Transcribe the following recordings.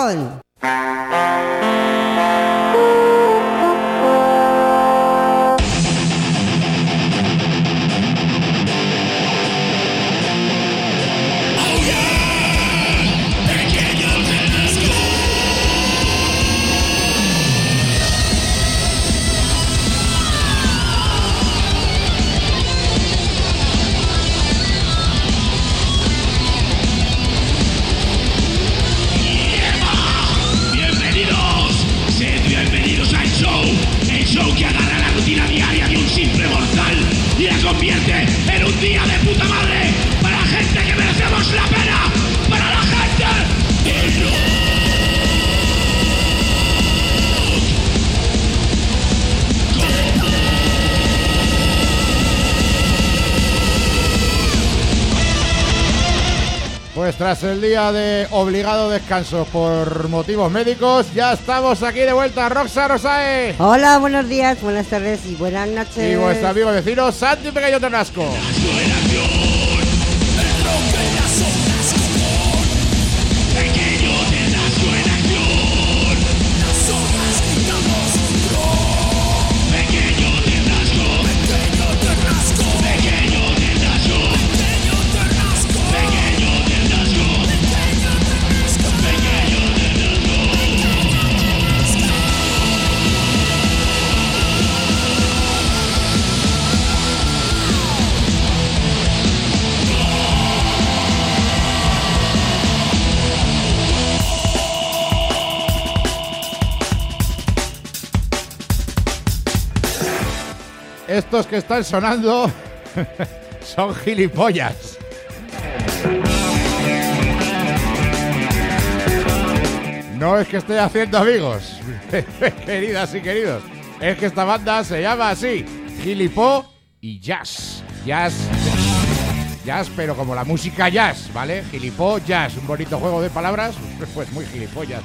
Gijón. Convierte en un día de puta madre para la gente que merecemos la pena, para la gente del rock. Pues tras el día de obligado descanso por motivos médicos, ya estamos aquí de vuelta. Roxa Rosae. Hola, buenos días, buenas tardes y buenas noches. Y vuestro amigo vecino Santi Pequeño Ternasco. Estos que están sonando son gilipollas. No es que esté haciendo amigos, queridas y queridos. Es que esta banda se llama así, Gilipó y Jazz. Jazz, pero como la música jazz, ¿vale? Gilipó, jazz, un bonito juego de palabras, pues muy gilipollas.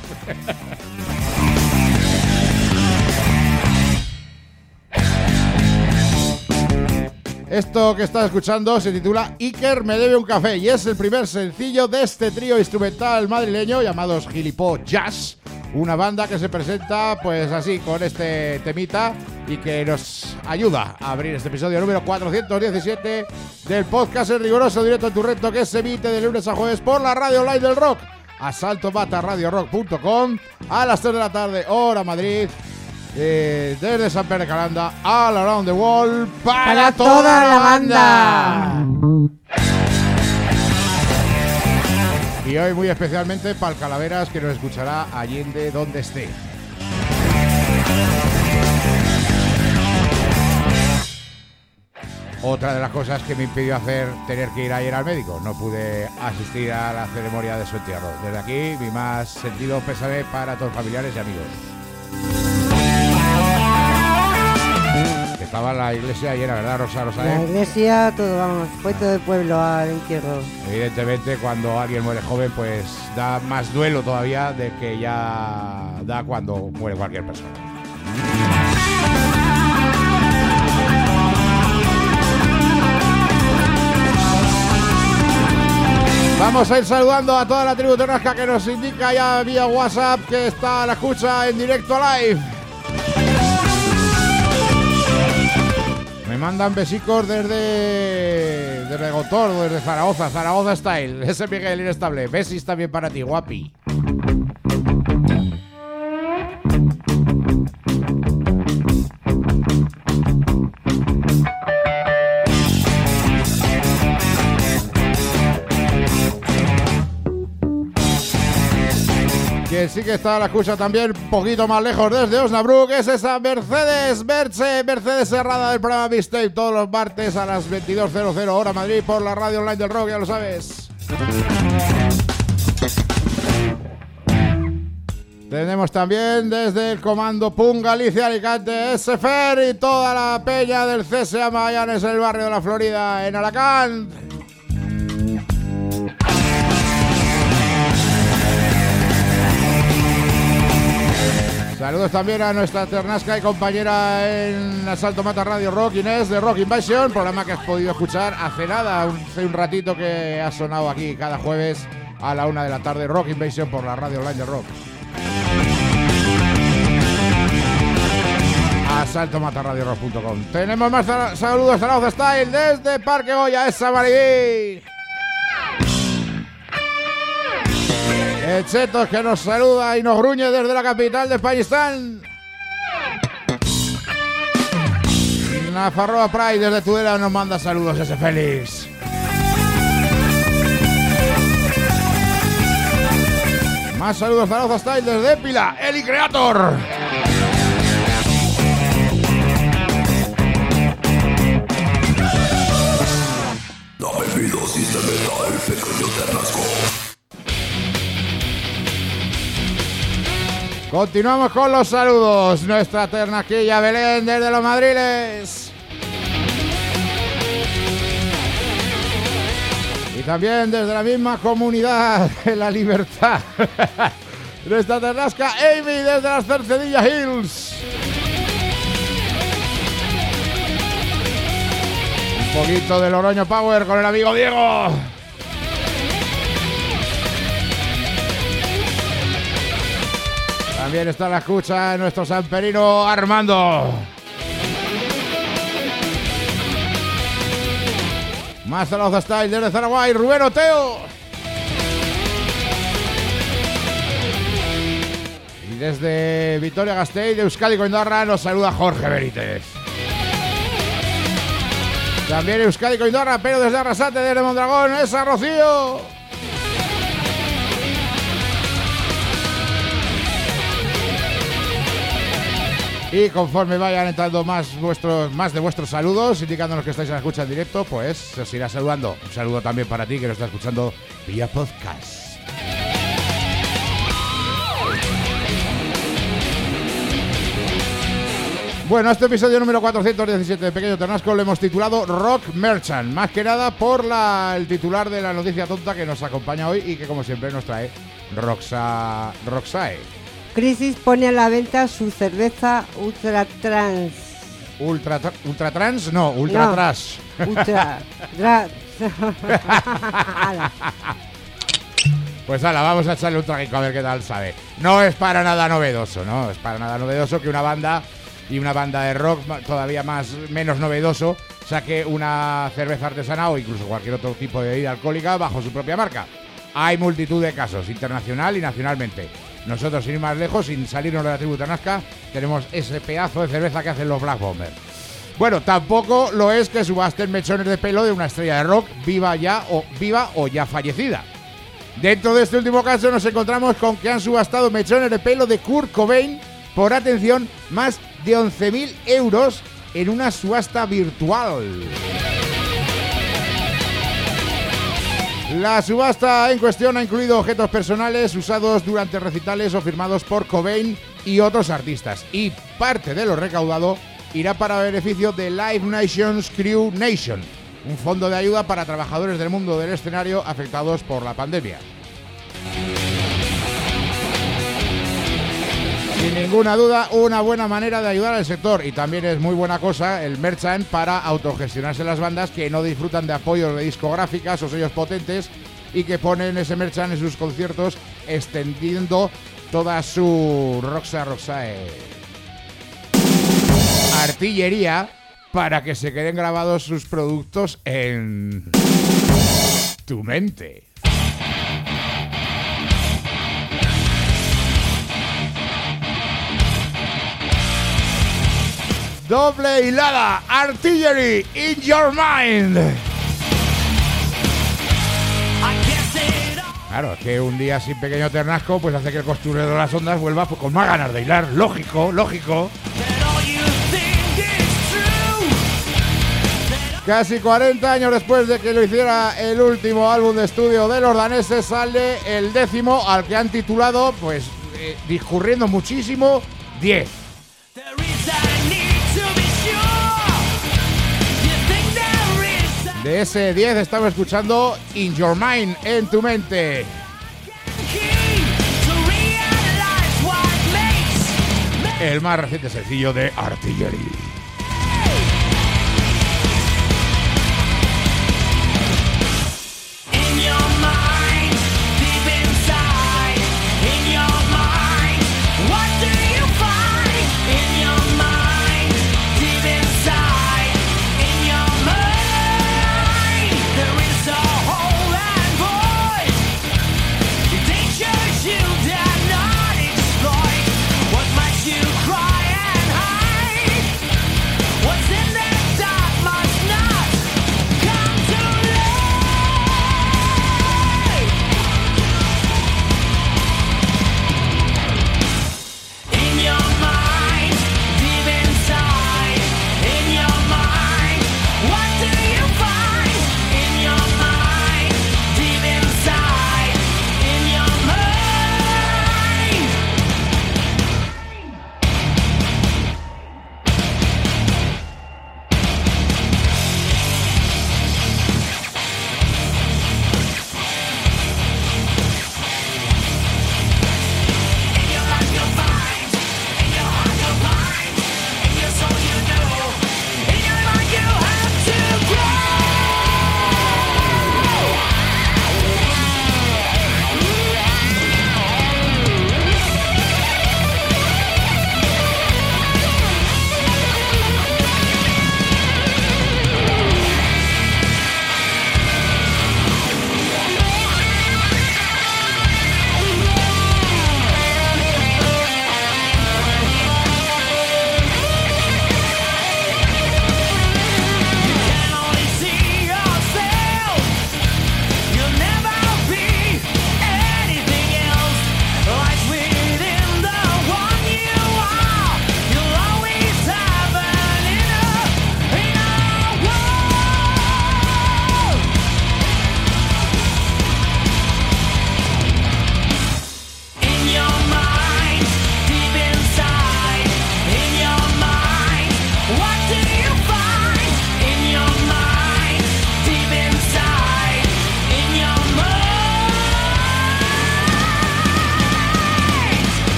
Esto que estás escuchando se titula Iker me debe un café y es el primer sencillo de este trío instrumental madrileño llamados Gilipó Jazz, una banda que se presenta pues así con este temita y que nos ayuda a abrir este episodio número 417 del podcast en riguroso directo en tu reto, que se emite de lunes a jueves por la radio online del rock, asaltomataradiorock.com, a las 3 de la tarde hora Madrid. Desde San Pedro de Calanda, all around the world, para toda la banda. Y hoy muy especialmente para el Calaveras, que nos escuchará allende donde esté. Otra de las cosas que me impidió tener que ir ayer al médico, no pude asistir a la ceremonia de su entierro. Desde aquí, mi más sentido pésame para todos los familiares y amigos. Estaba la iglesia llena, ¿verdad, Rosa? La iglesia, todo, vamos, fue todo el pueblo al entierro. Evidentemente, cuando alguien muere joven, pues da más duelo todavía de que ya da cuando muere cualquier persona. Vamos a ir saludando a toda la tribu Ternasca que nos indica ya vía WhatsApp que está a la escucha en directo live. Me mandan besicos desde Gotordo, desde Zaragoza Style. Ese Miguel Inestable. Besis también para ti, guapi. Que sí que está a la escucha también, un poquito más lejos desde Osnabrück, es esa Mercedes Serrada del programa Mixtape, todos los martes a las 22:00 hora Madrid por la radio online del rock, ya lo sabes. Tenemos también desde el comando PUN Galicia Alicante, SFR y toda la peña del CSA Magallanes en el barrio de la Florida, en Alacant. Saludos también a nuestra Ternasca y compañera en Asalto Mata Radio Rock, Inés de Rock Invasion, programa que has podido escuchar hace nada, hace un ratito que ha sonado aquí cada jueves a la 1 de la tarde. Rock Invasion por la radio online de rock. asaltomatarradiorock.com. Tenemos más saludos a Zaragoza Style desde Parque Goya, esa Maribí. El Chetos que nos saluda y nos gruñe desde la capital de Españistán. Nafarroa Pride desde Tudela nos manda saludos ese Félix. Más saludos Zaragoza Style desde Épila, Eli Creator. Continuamos con los saludos. Nuestra ternaquilla Belén desde Los Madriles. Y también desde la misma comunidad de La Libertad. Nuestra ternasca Amy desde las Cercedilla Hills. Un poquito de Loroño Power con el amigo Diego. También está en la escucha nuestro samperino Armando. Más Zaragoza Style desde Zaragoza, Rubén Oteo. Y desde Vitoria-Gasteiz de Euskadi Coindorra nos saluda Jorge Benítez. También Euskadi Coindorra, pero desde Arrasate, desde Mondragón, esa Rocío. Y conforme vayan entrando más de vuestros saludos, indicándonos que estáis en la escucha en directo, pues se os irá saludando. Un saludo también para ti que nos está escuchando vía podcast. Bueno, este episodio número 417 de Pequeño Ternasco lo hemos titulado Rock Merchant, más que nada por el titular de la noticia tonta que nos acompaña hoy y que como siempre nos trae Roxae. Crisis pone a la venta su cerveza Ultra Trans. ¿Ultra Trans? No, Ultra Trash. Ultra Pues ala, vamos a echarle un traguico a ver qué tal sabe. No es para nada novedoso, ¿no? Es para nada novedoso que una banda de rock todavía menos novedoso saque una cerveza artesana o incluso cualquier otro tipo de bebida alcohólica bajo su propia marca. Hay multitud de casos, internacional y nacionalmente. Nosotros, sin ir más lejos, sin salirnos de la tribu Ternasca, tenemos ese pedazo de cerveza que hacen los Black Bomber. Bueno, tampoco lo es que subasten mechones de pelo de una estrella de rock viva o ya fallecida. Dentro de este último caso nos encontramos con que han subastado mechones de pelo de Kurt Cobain por, atención, más de 11.000 euros en una subasta virtual. La subasta en cuestión ha incluido objetos personales usados durante recitales o firmados por Cobain y otros artistas. Y parte de lo recaudado irá para beneficio de Live Nations Crew Nation, un fondo de ayuda para trabajadores del mundo del escenario afectados por la pandemia. Sin ninguna duda, una buena manera de ayudar al sector, y también es muy buena cosa el merchant para autogestionarse las bandas que no disfrutan de apoyos de discográficas o sellos potentes y que ponen ese merchant en sus conciertos extendiendo toda su Roxae artillería para que se queden grabados sus productos en tu mente. Doble hilada, Artillery in your mind. Claro, es que un día sin Pequeño Ternasco pues hace que el costurero de las ondas vuelva pues, con más ganas de hilar. Lógico. Casi 40 años después de que lo hiciera el último álbum de estudio de los daneses, sale el 10º, al que han titulado, pues, discurriendo muchísimo, 10. De ese 10 estamos escuchando In Your Mind, en tu mente. El más reciente sencillo de Artillery. In your mind, the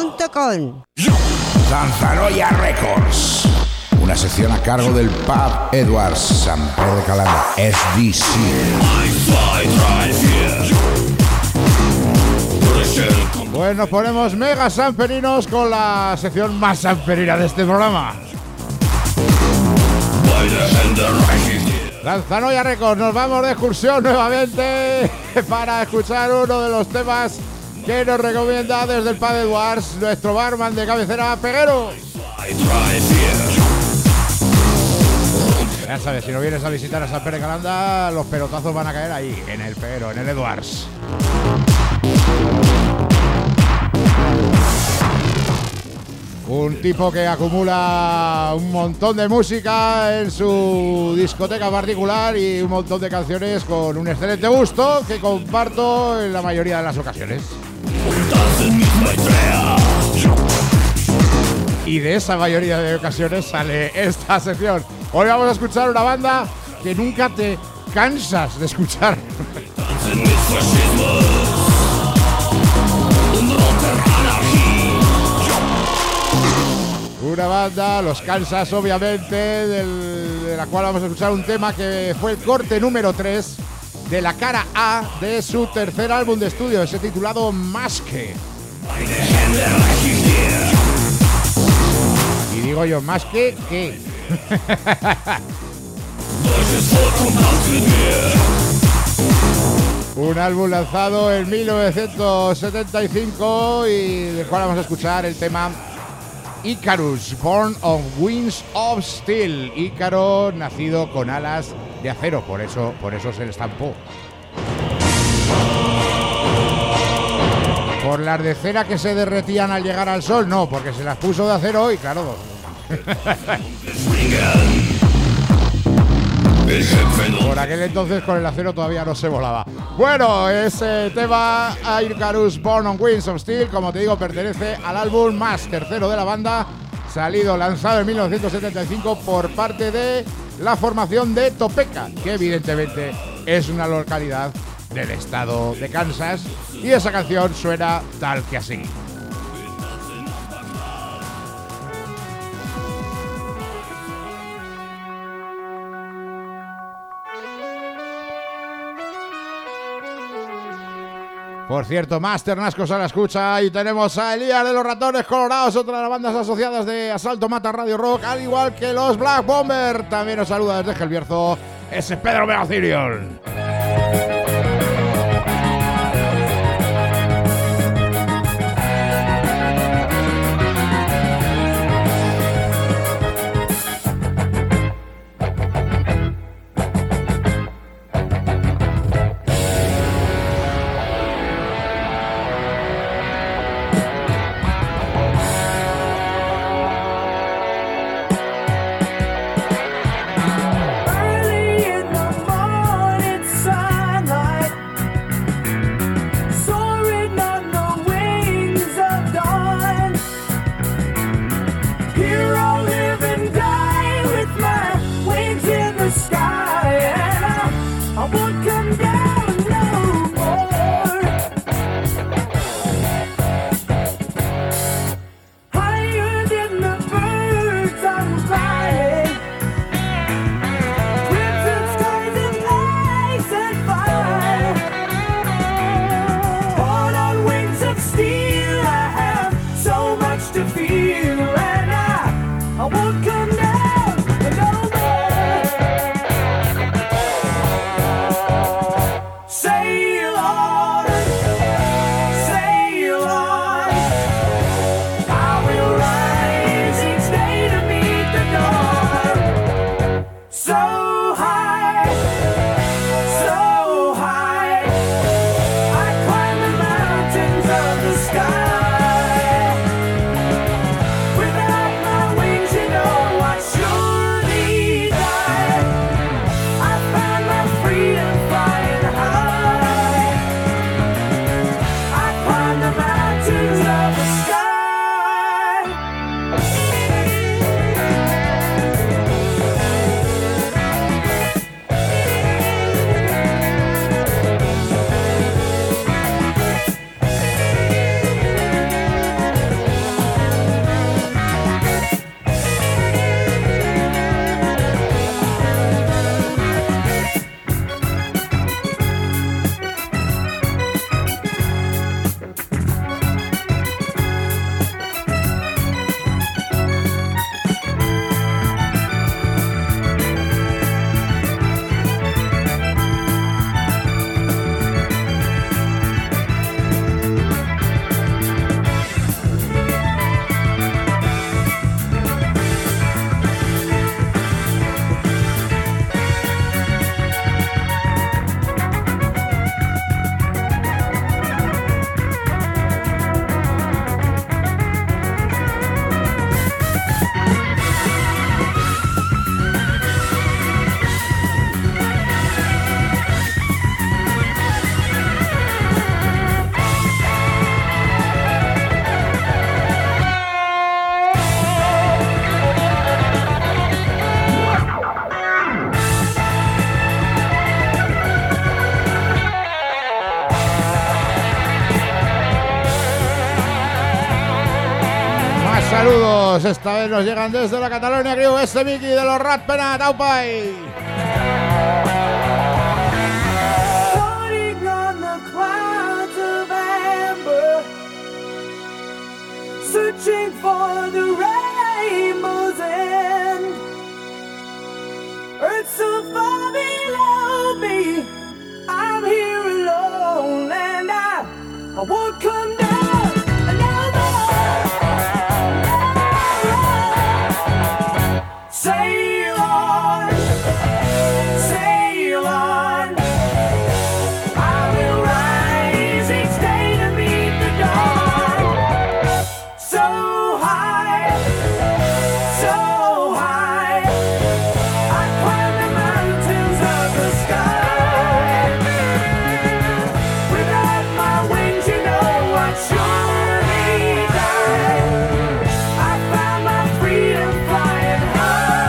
Lanzaroya.com. Lanzaroya Records, una sección a cargo del Pub Edwards, San Pedro de Calanda, SDC. Pues nos ponemos mega sanferinos con la sección más sanferina de este programa. Lanzaroya Records, nos vamos de excursión nuevamente para escuchar uno de los temas que nos recomienda desde el Pub Edwards nuestro barman de cabecera, Peguero. Ya sabes, si no vienes a visitar a San Pedro de Calanda, los pelotazos van a caer ahí, en el Peguero, en el Edwards. Un tipo que acumula un montón de música en su discoteca particular y un montón de canciones con un excelente gusto que comparto en la mayoría de las ocasiones. Y de esa mayoría de ocasiones sale esta sección. Hoy vamos a escuchar una banda que nunca te cansas de escuchar. Una banda, los Kansas obviamente, de la cual vamos a escuchar un tema que fue el corte número 3 de la cara A de su tercer álbum de estudio, ese titulado Maske. Y digo yo, ¿Maske qué? Un álbum lanzado en 1975 y del cual vamos a escuchar el tema Icarus, Born on Wings of Steel. Ícaro, nacido con alas de acero, por eso se le estampó. Por las de cera que se derretían al llegar al sol, no, porque se las puso de acero y claro. Por aquel entonces con el acero todavía no se volaba. Bueno, ese tema Icarus Born on Wings of Steel, como te digo, pertenece al álbum más tercero de la banda, lanzado en 1975 por parte de la formación de Topeka, que evidentemente es una localidad del estado de Kansas, y esa canción suena tal que así. Por cierto, Master Nascos a la escucha y tenemos a Elías de los Ratones Colorados, otra de las bandas asociadas de Asalto Mata Radio Rock, al igual que los Black Bomber. También nos saluda desde Gelbierzo ese Pedro Megacirion. Saludos, esta vez nos llegan desde la Catalonia Crew, este Miki de los Rat Penat, Taupai. Floating on the clouds of amber, searching for the rainbow's end. Earth so far below me, I'm here alone, and I won't come down. Sail on, sail on. I will rise each day to meet the dawn. So high, so high. I climb the mountains of the sky. Without my wings, you know I'd surely die. I found my freedom flying high.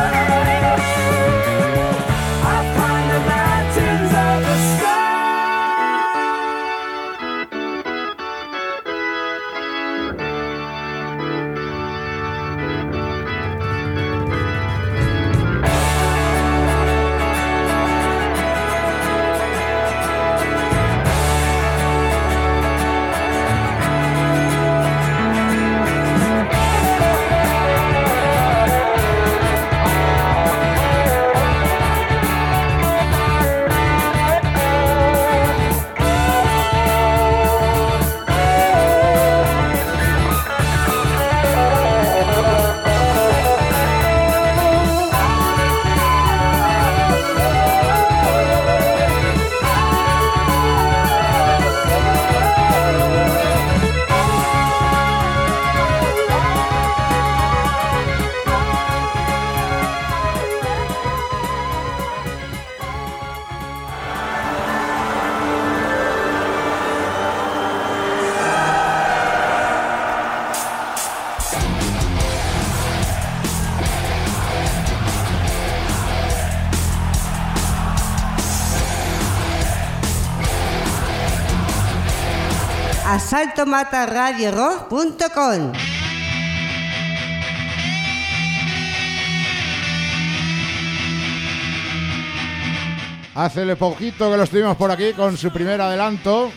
asaltomataradiorock.com. Hace poquito que lo estuvimos por aquí con su primer adelanto.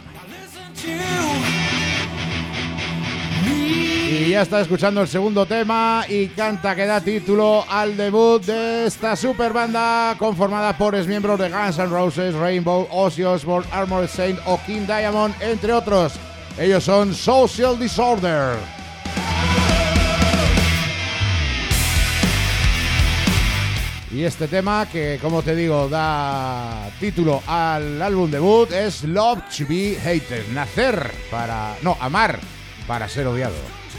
Y ya está escuchando el segundo tema y canta que da título al debut de esta super banda conformada por exmiembros de Guns N' Roses, Rainbow, Ozzy Osbourne, Armored Saint o King Diamond, entre otros. Ellos son Social Disorder. Y este tema que, como te digo, da título al álbum debut es Love to be Hated. Amar para ser odiado.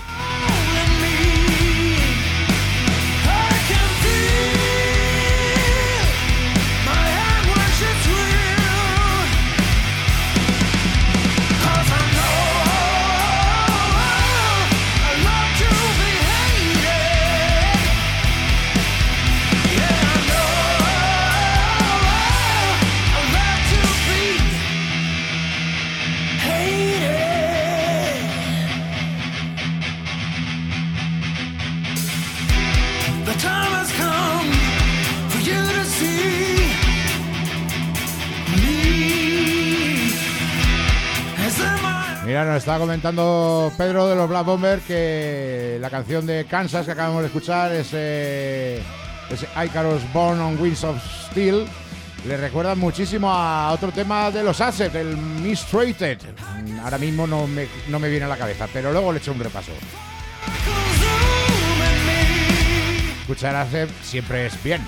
Mira, nos estaba comentando Pedro de los Black Bomber que la canción de Kansas que acabamos de escuchar, ese Icarus Born on Wings of Steel, le recuerda muchísimo a otro tema de los Assets, el Mistreated. Ahora mismo no me viene a la cabeza, pero luego le echo un repaso. Escuchar Assets siempre es bien.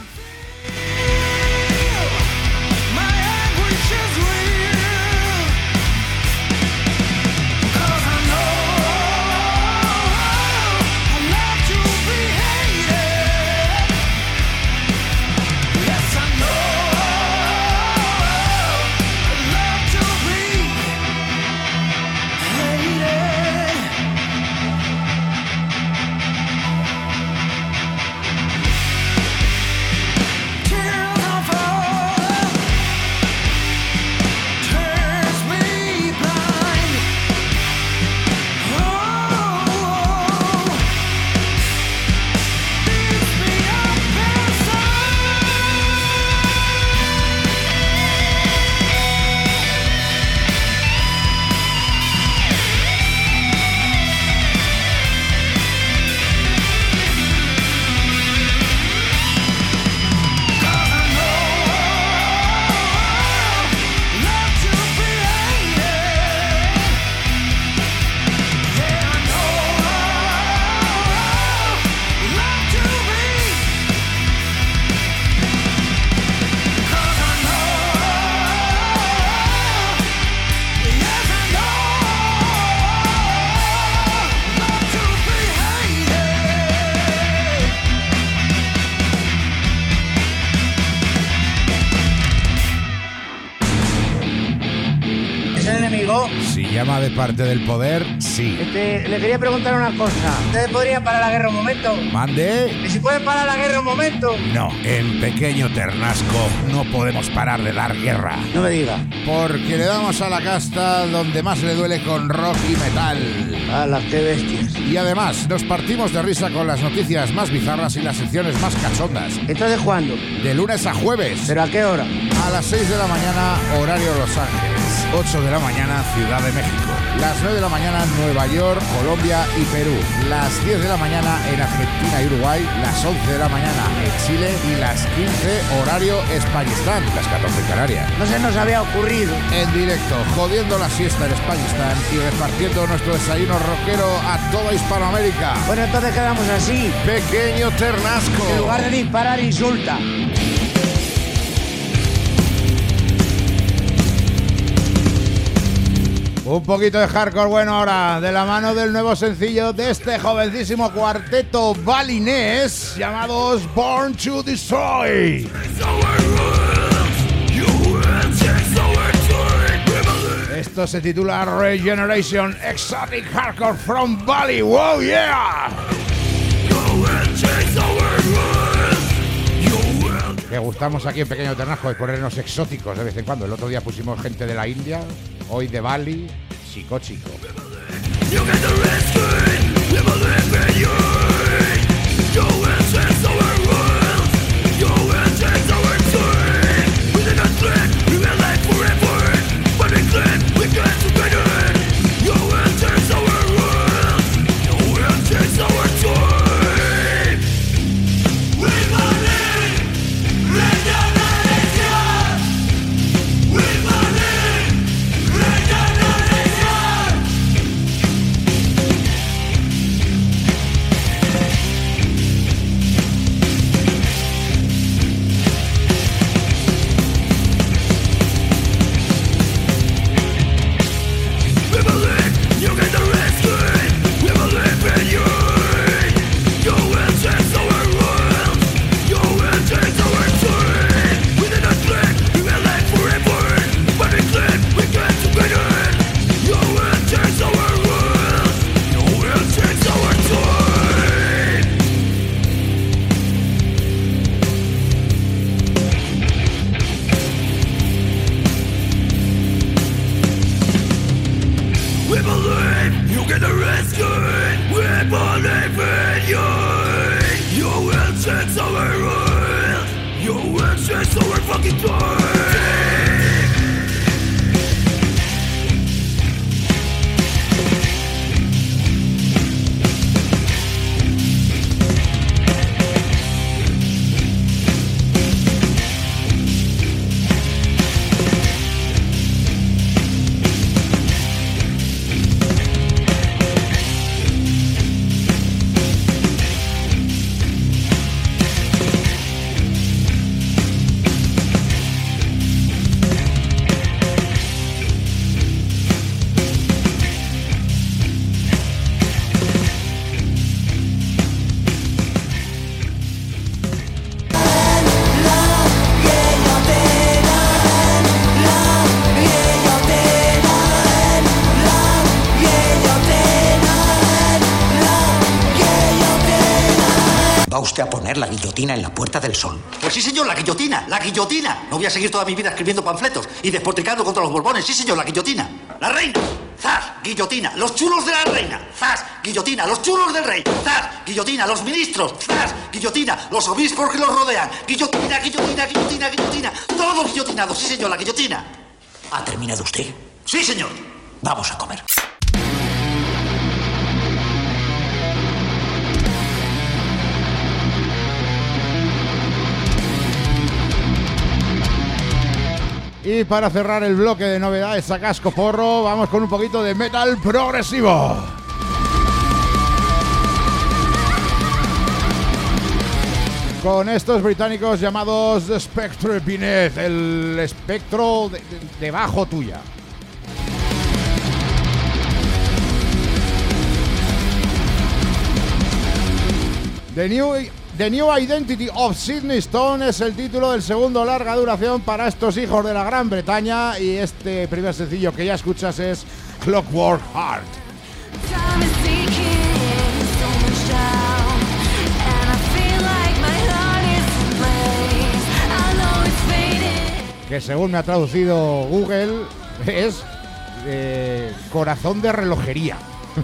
el enemigo? Si llama de parte del poder, sí. Le quería preguntar una cosa. ¿Ustedes podrían parar la guerra un momento? ¿Mande? ¿Y si pueden parar la guerra un momento? No, en Pequeño Ternasco no podemos parar de dar guerra. No me diga. Porque le damos a la casta donde más le duele con rock y metal. ¡Hala, qué bestias! Y además, nos partimos de risa con las noticias más bizarras y las secciones más cachondas. ¿Entonces cuándo? De lunes a jueves. ¿Pero a qué hora? A las 6 de la mañana, horario Los Ángeles. 8 de la mañana, Ciudad de México. Las 9 de la mañana, Nueva York, Colombia y Perú. Las 10 de la mañana en Argentina y Uruguay. Las 11 de la mañana en Chile. Y las 15, horario Españistán. Las 14 en Canarias. No se nos había ocurrido. En directo, jodiendo la siesta en Españistán y repartiendo nuestro desayuno rockero a toda Hispanoamérica. Bueno, entonces quedamos así. Pequeño Ternasco. En lugar de disparar, insulta. Un poquito de hardcore bueno ahora, de la mano del nuevo sencillo de este jovencísimo cuarteto balinés llamados Born to Destroy. Esto se titula Regeneration Exotic Hardcore from Bali. ¡Wow, yeah! Que gustamos aquí en Pequeño Ternasco de ponernos exóticos de vez en cuando. El otro día pusimos gente de la India, hoy de Bali, chico. ¿Va usted a poner la guillotina en la Puerta del Sol? Pues sí, señor, la guillotina, la guillotina. No voy a seguir toda mi vida escribiendo panfletos y despotricando contra los borbones. Sí, señor, la guillotina. La reina. ¡Zas! Guillotina. Los chulos de la reina. ¡Zas! Guillotina. Los chulos del rey. ¡Zas! Guillotina. Los ministros. ¡Zas! Guillotina. Los obispos que los rodean. Guillotina, guillotina, guillotina, guillotina. Todos guillotinados. Sí, señor, la guillotina. ¿Ha terminado usted? Sí, señor. Vamos a comer. Y para cerrar el bloque de novedades a casco porro, vamos con un poquito de metal progresivo. Con estos británicos llamados The Spectre Beneath, el espectro debajo tuya. The New Identity of Sydney Stone es el título del segundo larga duración para estos hijos de la Gran Bretaña, y este primer sencillo que ya escuchas es Clockwork Heart. Que según me ha traducido Google es corazón de relojería.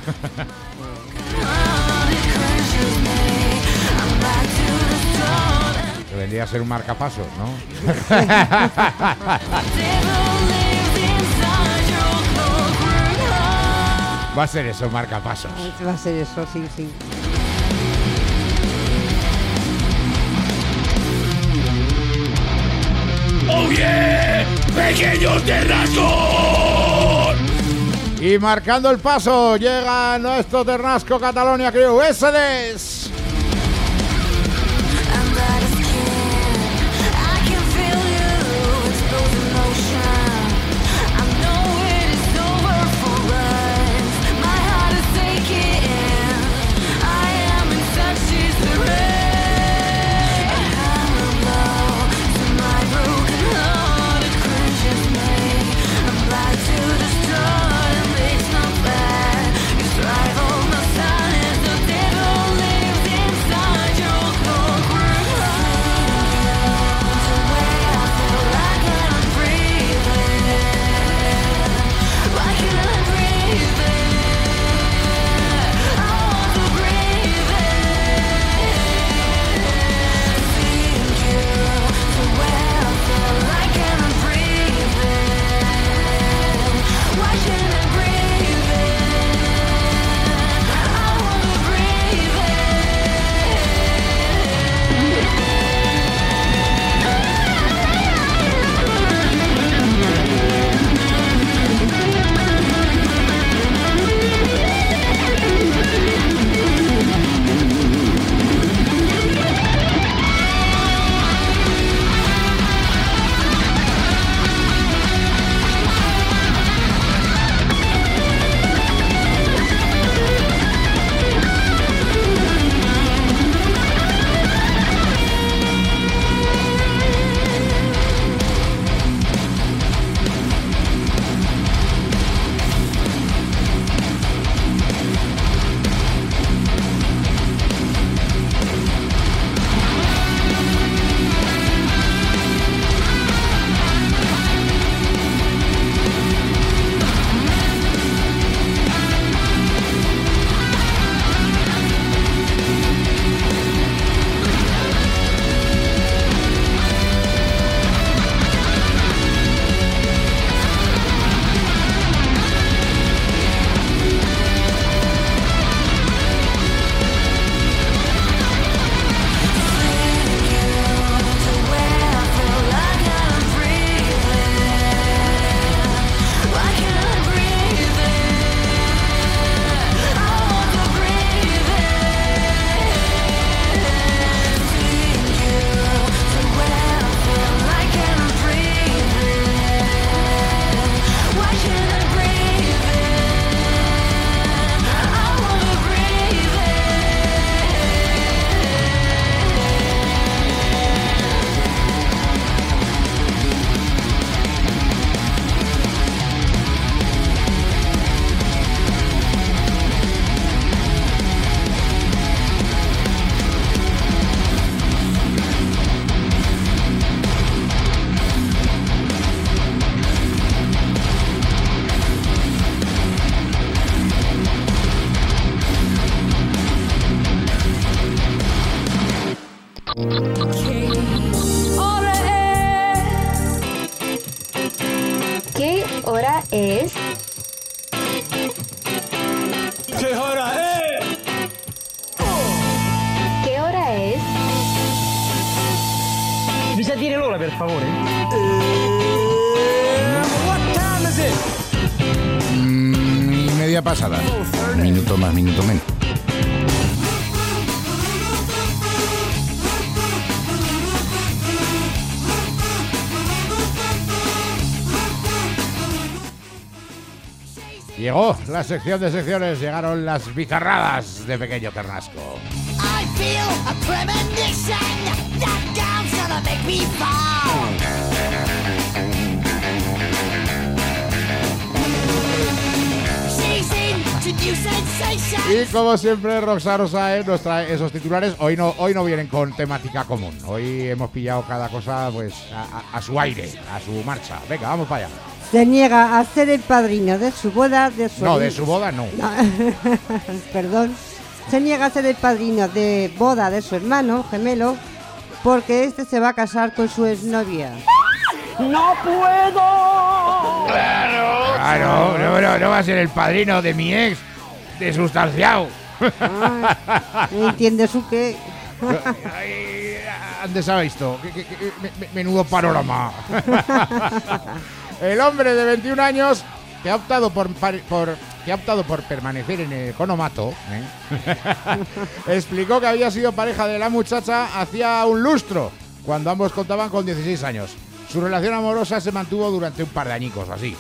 Que vendría a ser un marcapasos, ¿no? Va a ser eso, marcapasos. Va a ser eso, sí, sí. ¡Oh yeah! ¡Pequeño Ternasco! Y marcando el paso llega nuestro Ternasco Catalonia Crew. ¡Ese es! ¿Qué hora es? ¿Qué hora es? ¿Qué hora es? Mi sa dire l'ora, per favore? What time is it? Y media pasada. Minuto más, minuto menos. Llegó la sección de secciones, llegaron las bizarradas de Pequeño Ternasco. I feel a premonition. That girl's gonna make me fall. She's into new sensations. Y como siempre, Roxana Sáenz nos trae esos titulares. Hoy no vienen con temática común. Hoy hemos pillado cada cosa pues a su aire, a su marcha. Venga, vamos para allá. Se niega a ser el padrino de su boda de su No, de su boda no. Perdón. Se niega a ser el padrino de boda de su hermano gemelo porque este se va a casar con su exnovia. ¡No puedo! Claro, no va a ser el padrino de mi ex desustanciado. ¿No entiendes su qué? ¿Dónde se ha visto? Menudo panorama. El hombre de 21 años que ha optado por permanecer en el economato, explicó que había sido pareja de la muchacha hacía un lustro, cuando ambos contaban con 16 años. Su relación amorosa se mantuvo durante un par de añicos, así.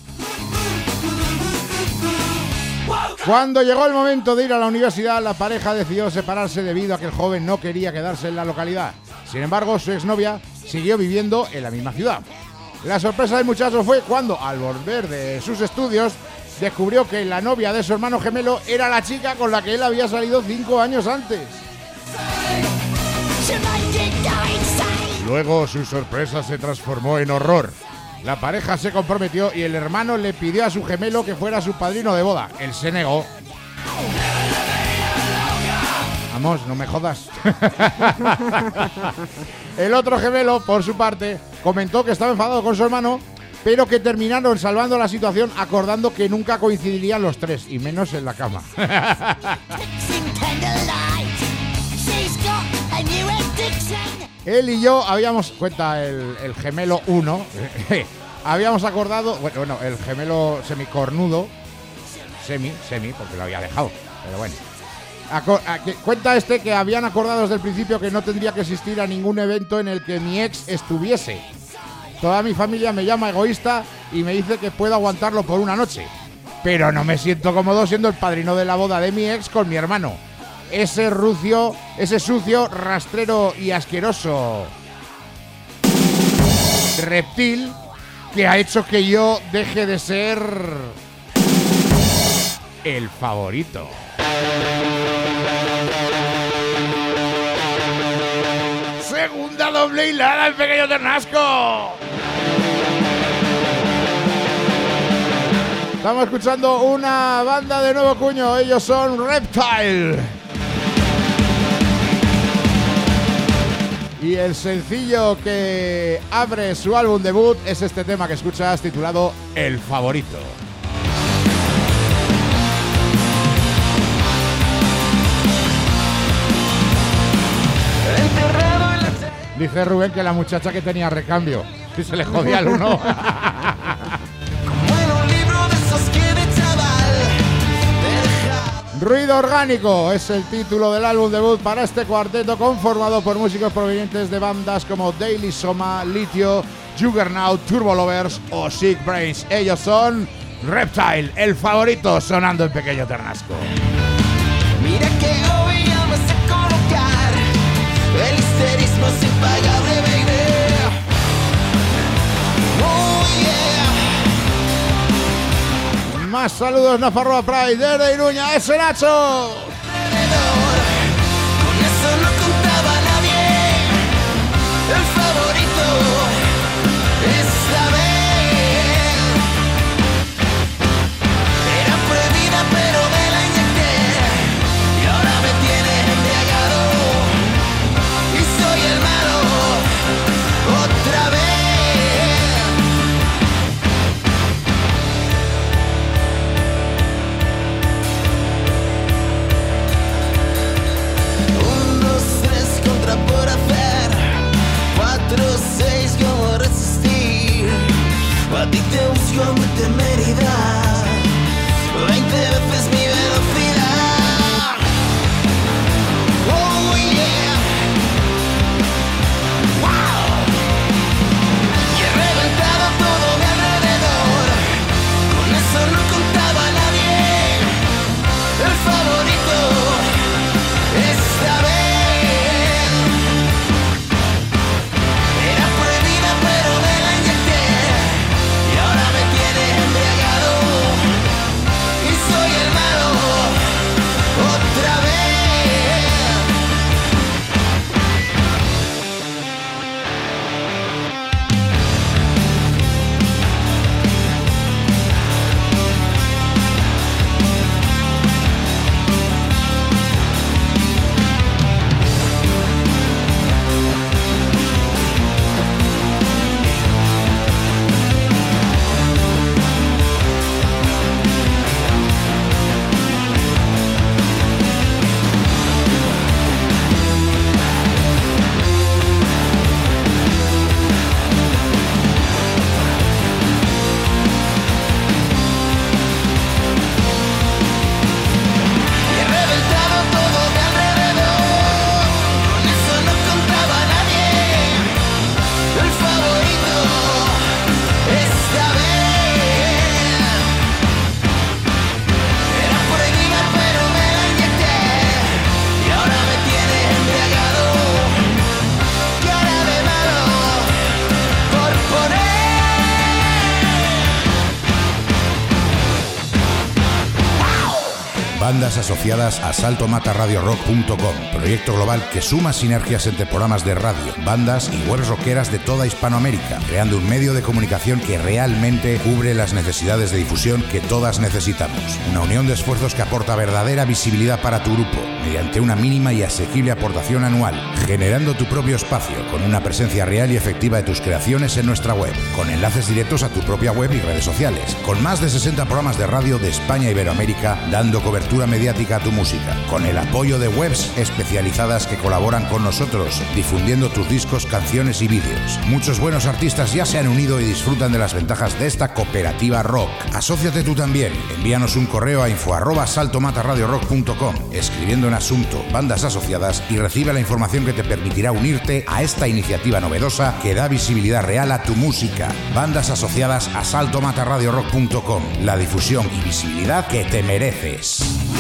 Cuando llegó el momento de ir a la universidad, la pareja decidió separarse debido a que el joven no quería quedarse en la localidad. Sin embargo, su exnovia siguió viviendo en la misma ciudad. La sorpresa del muchacho fue cuando, al volver de sus estudios, descubrió que la novia de su hermano gemelo era la chica con la que él había salido 5 años antes. Luego su sorpresa se transformó en horror. La pareja se comprometió y el hermano le pidió a su gemelo que fuera su padrino de boda. Él se negó. Vamos, no me jodas. El otro gemelo, por su parte, comentó que estaba enfadado con su hermano, pero que terminaron salvando la situación acordando que nunca coincidirían los tres, y menos en la cama. Él y yo habíamos, cuenta el gemelo 1, habíamos acordado, bueno, el gemelo semicornudo, semi, porque lo había dejado, pero bueno. Cuenta que habían acordado desde el principio que no tendría que existir a ningún evento en el que mi ex estuviese. Toda mi familia me llama egoísta y me dice que puedo aguantarlo por una noche, pero no me siento cómodo siendo el padrino de la boda de mi ex con mi hermano. Ese sucio, rastrero y asqueroso reptil que ha hecho que yo deje de ser el favorito. Segunda doble hilada, el pequeño Ternasco. Estamos escuchando una banda de nuevo cuño. Ellos son Reptile. Y el sencillo que abre su álbum debut es este tema que escuchas titulado El Favorito. Dice Rubén que la muchacha que tenía recambio, si se le jodía al uno. Ruido Orgánico es el título del álbum debut para este cuarteto conformado por músicos provenientes de bandas como Daily Soma, Litio, Juggernaut, Turbo Lovers o Sick Brains. Ellos son Reptile, el favorito sonando en Pequeño Ternasco. Mira que hoy vamos a colocar el histerismo es impagable, baby. Oh yeah. Más saludos, Nafarroa Pride, desde Iruña, ese Nacho. Con eso no contaba nadie. El favorito esta vez era prohibida, pero me la inyecté y ahora me tiene embriagado y soy el malo otra vez. Por hacer 4, 6, Bandas asociadas a saltomataradiorock.com, proyecto global que suma sinergias entre programas de radio, bandas y webs rockeras de toda Hispanoamérica, creando un medio de comunicación que realmente cubre las necesidades de difusión que todas necesitamos. Una unión de esfuerzos que aporta verdadera visibilidad para tu grupo, mediante una mínima y asequible aportación anual, generando tu propio espacio con una presencia real y efectiva de tus creaciones en nuestra web, con enlaces directos a tu propia web y redes sociales, con más de 60 programas de radio de España e Iberoamérica dando cobertura mediática a tu música, con el apoyo de webs especializadas que colaboran con nosotros, difundiendo tus discos, canciones y vídeos. Muchos buenos artistas ya se han unido y disfrutan de las ventajas de esta cooperativa rock. Asóciate tú también. Envíanos un correo a info@saltomataradiorock.com, escribiendo en asunto bandas asociadas, y recibe la información que te permitirá unirte a esta iniciativa novedosa que da visibilidad real a tu música. Bandas asociadas a saltomataradiorock.com, la difusión y visibilidad que te mereces.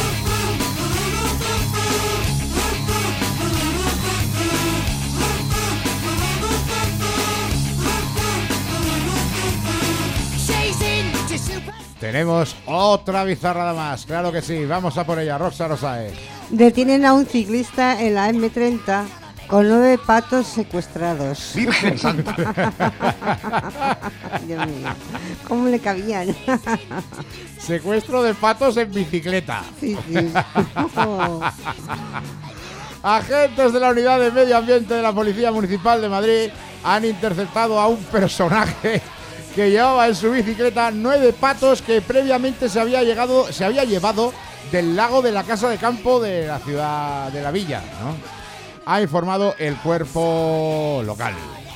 Tenemos otra bizarrada más, claro que sí, vamos a por ella, Roxa Rosae. Detienen a un ciclista en la M30 con 9 patos secuestrados. Virgen Santa. Dios mío, ¿cómo le cabían? Secuestro de patos en bicicleta. Sí, sí. Oh. Agentes de la Unidad de Medio Ambiente de la Policía Municipal de Madrid han interceptado a un personaje que llevaba en su bicicleta 9 patos que previamente se había llevado del lago de la Casa de Campo de la ciudad de la Villa, ¿no? Ha informado el cuerpo local.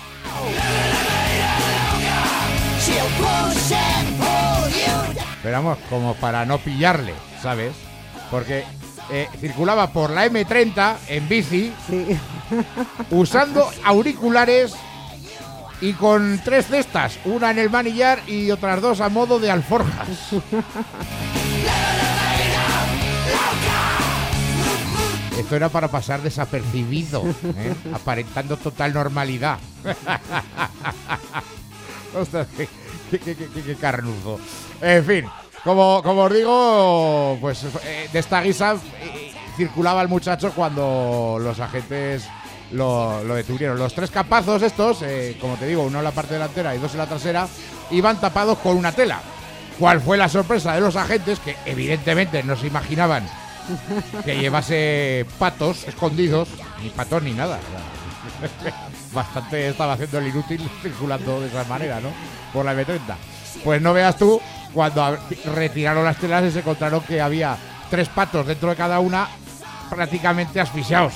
Esperamos como para no pillarle, ¿sabes? Porque circulaba por la M30 en bici, Sí. usando auriculares y con 3 cestas, una en el manillar y otras 2 a modo de alforjas. Esto era para pasar desapercibido, aparentando total normalidad. Ostras, qué carnuzo. En fin, como os digo, pues de esta guisa circulaba el muchacho cuando los agentes lo detuvieron. Los 3 capazos estos, como te digo, uno en la parte delantera y 2 en la trasera, iban tapados con una tela. ¿Cuál fue la sorpresa de los agentes? Que evidentemente no se imaginaban que llevase patos escondidos, ni patos ni nada. Bastante estaba haciendo el inútil circulando de esa manera, ¿no? Por la M30. Pues no veas tú, cuando retiraron las telas y se encontraron que había 3 patos dentro de cada una, prácticamente asfixiados.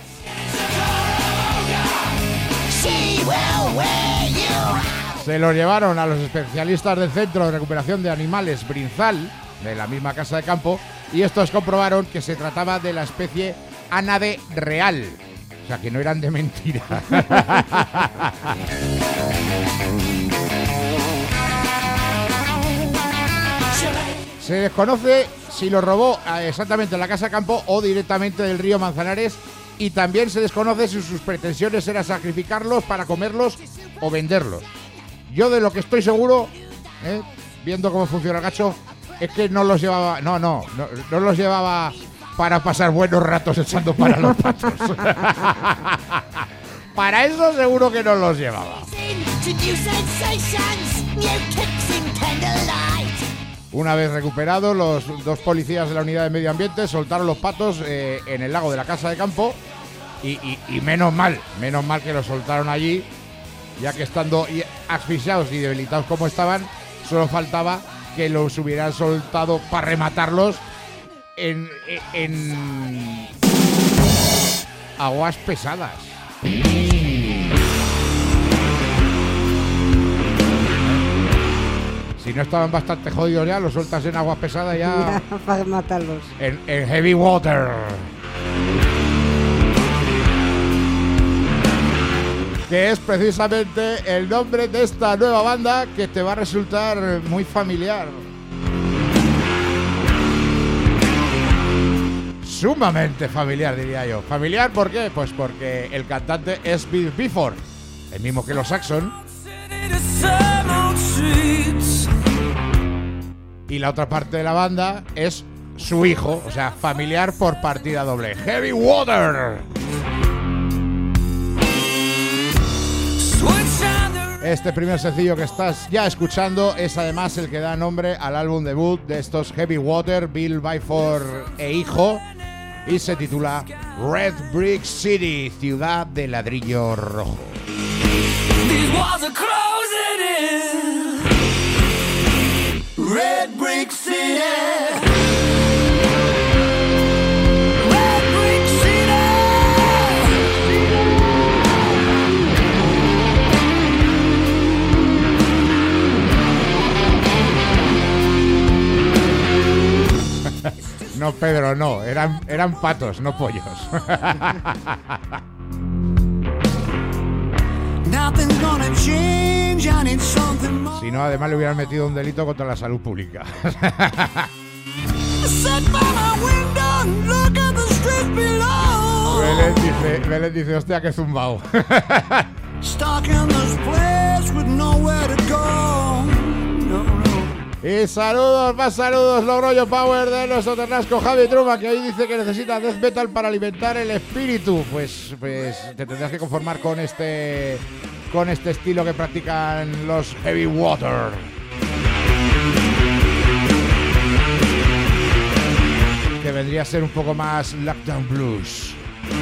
Se los llevaron a los especialistas del Centro de Recuperación de Animales Brinzal, de la misma Casa de Campo, y estos comprobaron que se trataba de la especie ánade real. O sea, que no eran de mentira. Se desconoce si lo robó exactamente en la Casa de Campo o directamente del río Manzanares, y también se desconoce si sus pretensiones eran sacrificarlos para comerlos o venderlos. Yo de lo que estoy seguro, viendo cómo funciona el gacho, es que no los llevaba, no los llevaba para pasar buenos ratos echando para los patos. Para eso seguro que no los llevaba. Una vez recuperados, los 2 policías de la Unidad de Medio Ambiente soltaron los patos en el lago de la Casa de Campo, y menos mal que los soltaron allí, ya que estando asfixiados y debilitados como estaban, solo faltaba que los hubieran soltado para rematarlos en aguas pesadas. Si no estaban bastante jodidos ya, los sueltas en aguas pesadas ya para matarlos. En heavy water. Que es precisamente el nombre de esta nueva banda que te va a resultar muy familiar. Sumamente familiar, diría yo. ¿Familiar por qué? Pues porque el cantante es Bill Bifford, el mismo que los Saxon. Y la otra parte de la banda es su hijo, o sea, familiar por partida doble. Heavy Water. Este primer sencillo que estás ya escuchando es además el que da nombre al álbum debut de estos Heavy Water, Bill Byford e hijo, y se titula Red Brick City, ciudad de ladrillo rojo. Red Brick City. No, Pedro, no. Eran patos, no pollos. Si no, además le hubieran metido un delito contra la salud pública. Belén dice, hostia, qué zumbao. Y saludos, más saludos, Logroño Power de nuestro Ternasco Javi Truma, que ahí dice que necesita death metal para alimentar el espíritu. Pues te tendrás que conformar con este estilo que practican los Heavy Water. Que vendría a ser un poco más Lockdown Blues.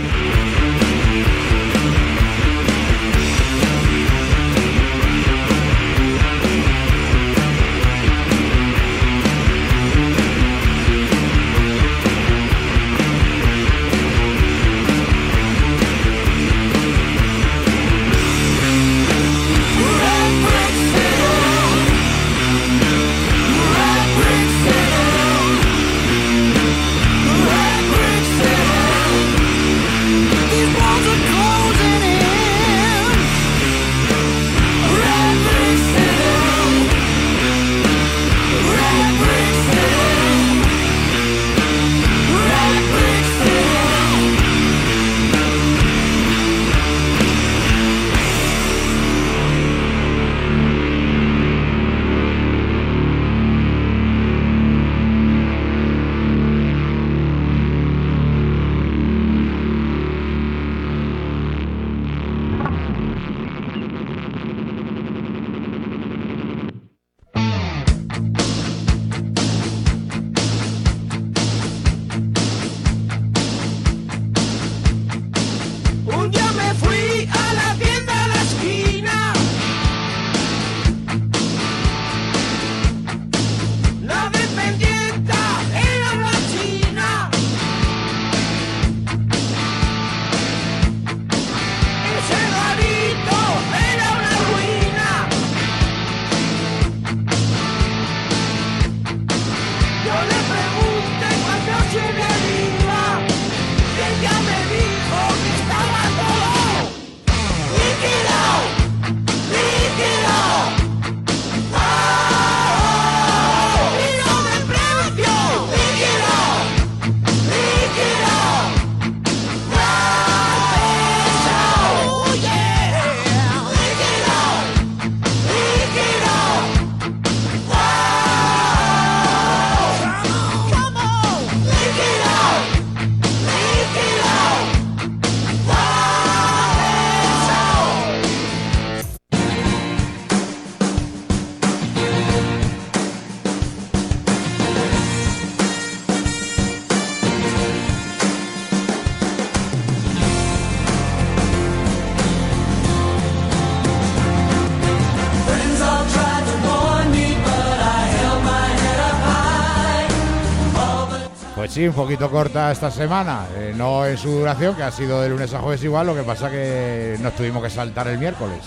Pues sí, un poquito corta esta semana, no en su duración, que ha sido de lunes a jueves igual, lo que pasa que nos tuvimos que saltar el miércoles.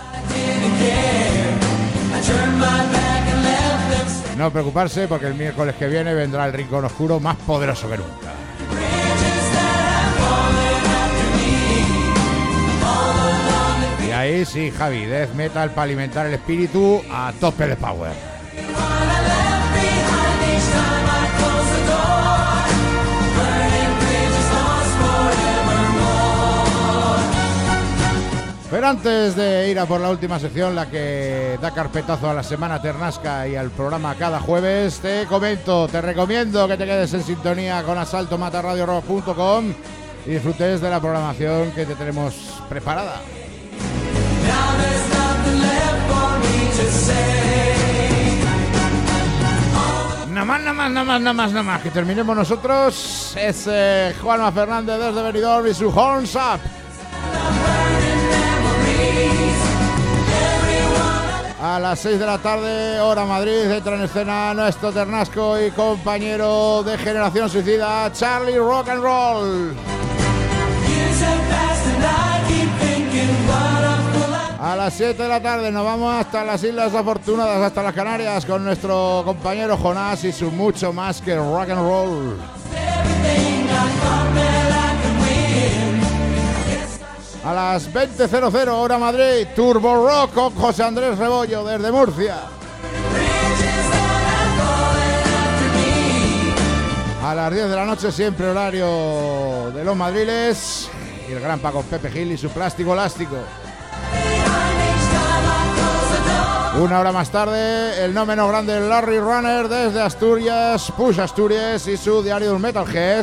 No preocuparse, porque el miércoles que viene vendrá el Rincón Oscuro más poderoso que nunca. Y ahí sí, Javi, death metal para alimentar el espíritu a tope de power. Pero Pero antes de ir a por la última sección, la que da carpetazo a la semana ternasca y al programa cada jueves, te recomiendo que te quedes en sintonía con asaltomatarradiorock.com y disfrutes de la programación que te tenemos preparada. Nada más, que terminemos nosotros. Es Juanma Fernández desde Benidorm y su Horns Up. A las 6 de la tarde, hora Madrid, entra en escena nuestro ternasco y compañero de Generación Suicida, Charlie Rock and Roll. A las 7 de la tarde nos vamos hasta las Islas Afortunadas, hasta las Canarias, con nuestro compañero Jonás y su mucho más que rock and roll. A las 20:00 hora Madrid, Turbo Rock con José Andrés Rebollo desde Murcia. A las 10 de la noche, siempre horario de los madriles, y el gran Paco Pepe Gil y su plástico elástico. Una hora más tarde, el no menos grande Larry Runner desde Asturias, Push Asturias y su diario del Metalhead.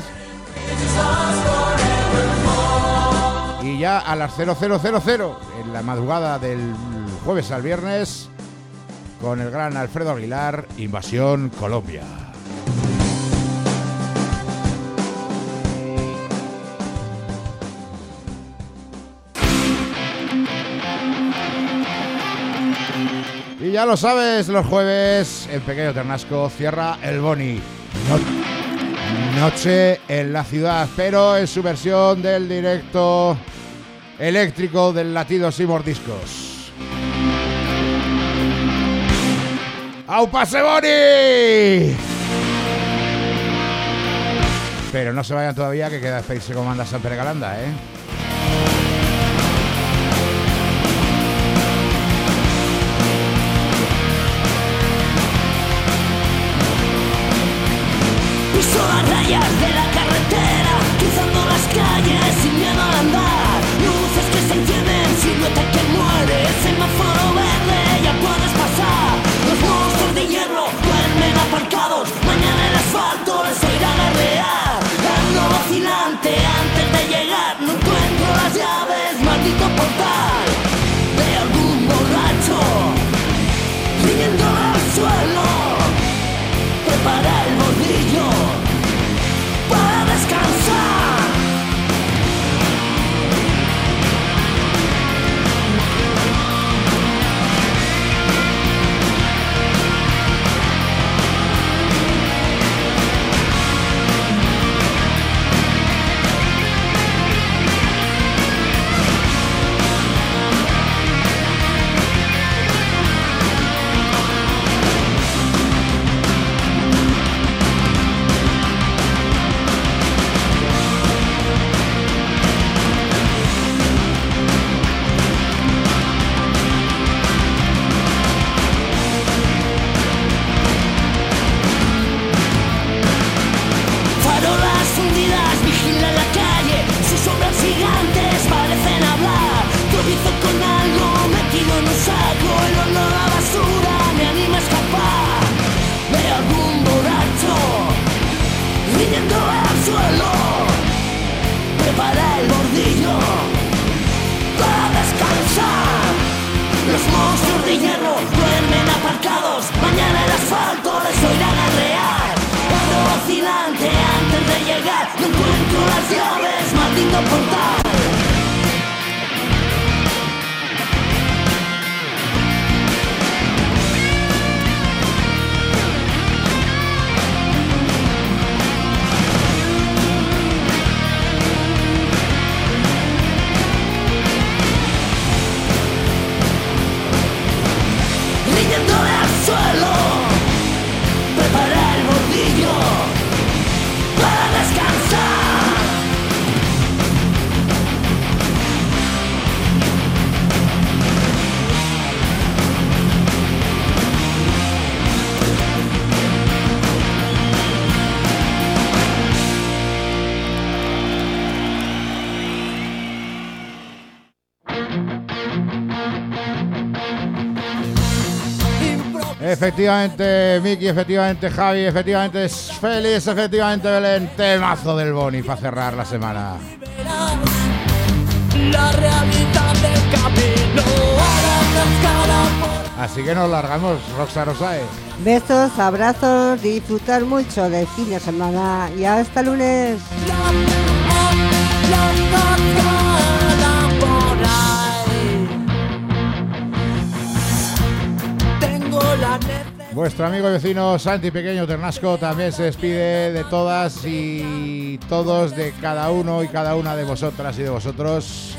Y ya a las 00:00, en la madrugada del jueves al viernes, con el gran Alfredo Aguilar, Invasión Colombia. Y ya lo sabes, los jueves el pequeño ternasco cierra el Boni. Noche en la ciudad, pero en su versión del directo eléctrico del Latidos y Mordiscos. ¡Au pase Boni! Pero no se vayan todavía, que queda Space se comanda San Pere Galanda, ¿eh? Piso las rayas de la carretera, cruzando las calles sin miedo a andar. Luces que se encienden, silueta que muere, semáforo verde, ya puedes pasar. Los monstruos de hierro duermen aparcados, mañana el asfalto les oirá guerrear. Ando vacilante antes de llegar, no encuentro las llaves, maldito portal de algún borracho, riendo al suelo. Prepara el bordillo para descansar. Gigantes parecen hablar, tropiezo con algo metido en un saco, el olor a basura me anima a escapar de algún borracho, riendo al suelo. Prepara el bordillo para descansar. Los monstruos de hierro duermen aparcados, mañana el asfalto les oirá guerrear. Ando vacilante antes de llegar, no encuentro las llaves, maldito portal. Riéndole al suelo, prepara el bordillo para descansar. Efectivamente, Miki, efectivamente, Javi, efectivamente, Félix, efectivamente, Belén. Temazo del Boni para cerrar la semana. La realidad del camino. Así que nos largamos, Roxa Rosae. Besos, abrazos, disfrutar mucho del fin de semana y hasta el lunes. Vuestro amigo y vecino Santi Pequeño Ternasco también se despide de todas y todos, de cada uno y cada una de vosotras y de vosotros.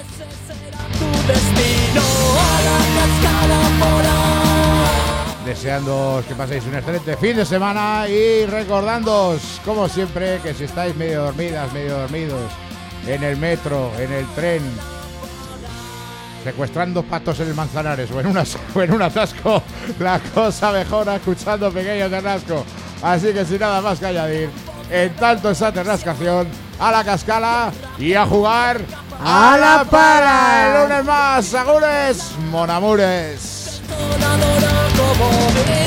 Deseándoos que paséis un excelente fin de semana y recordándoos, como siempre, que si estáis medio dormidas, medio dormidos, en el metro, en el tren, secuestrando patos en el Manzanares o en un atasco, la cosa mejora escuchando Pequeño Ternasco. Así que sin nada más que añadir, en tanto esa ternascación, a la cascala y a jugar a la para. El lunes más, agures, monamures. Como